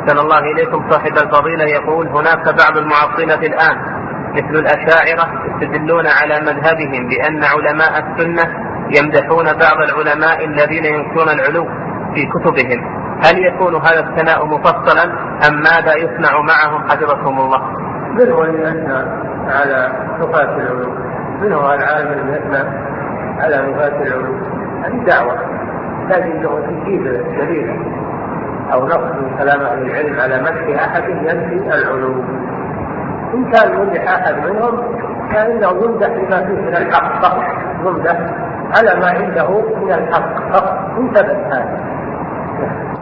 أحسن الله إليكم. صاحب الفضيلة يقول: هناك بعض المعطلة الآن مثل الأشاعرة يستدلون على مذهبهم بأن علماء السنة يمدحون بعض العلماء الذين ينكرون العلو في كتبهم، هل يكون هذا الثناء مفصلا أم ماذا يصنع معهم حفظكم الله؟ منه أن يثنى على نفاة العلو، منه العالم أن يثنى على نفاة العلو، هذه دعوة، لكن لو تجيب دليل أو نقص من كلام أهل العلم على مدح أحد ينفي العلو. إن كان يمدح أحد منهم فإنه يمدح بما فيه من الحق فقط، يمدح على ما عنده من الحق فقط، انتبه هذا.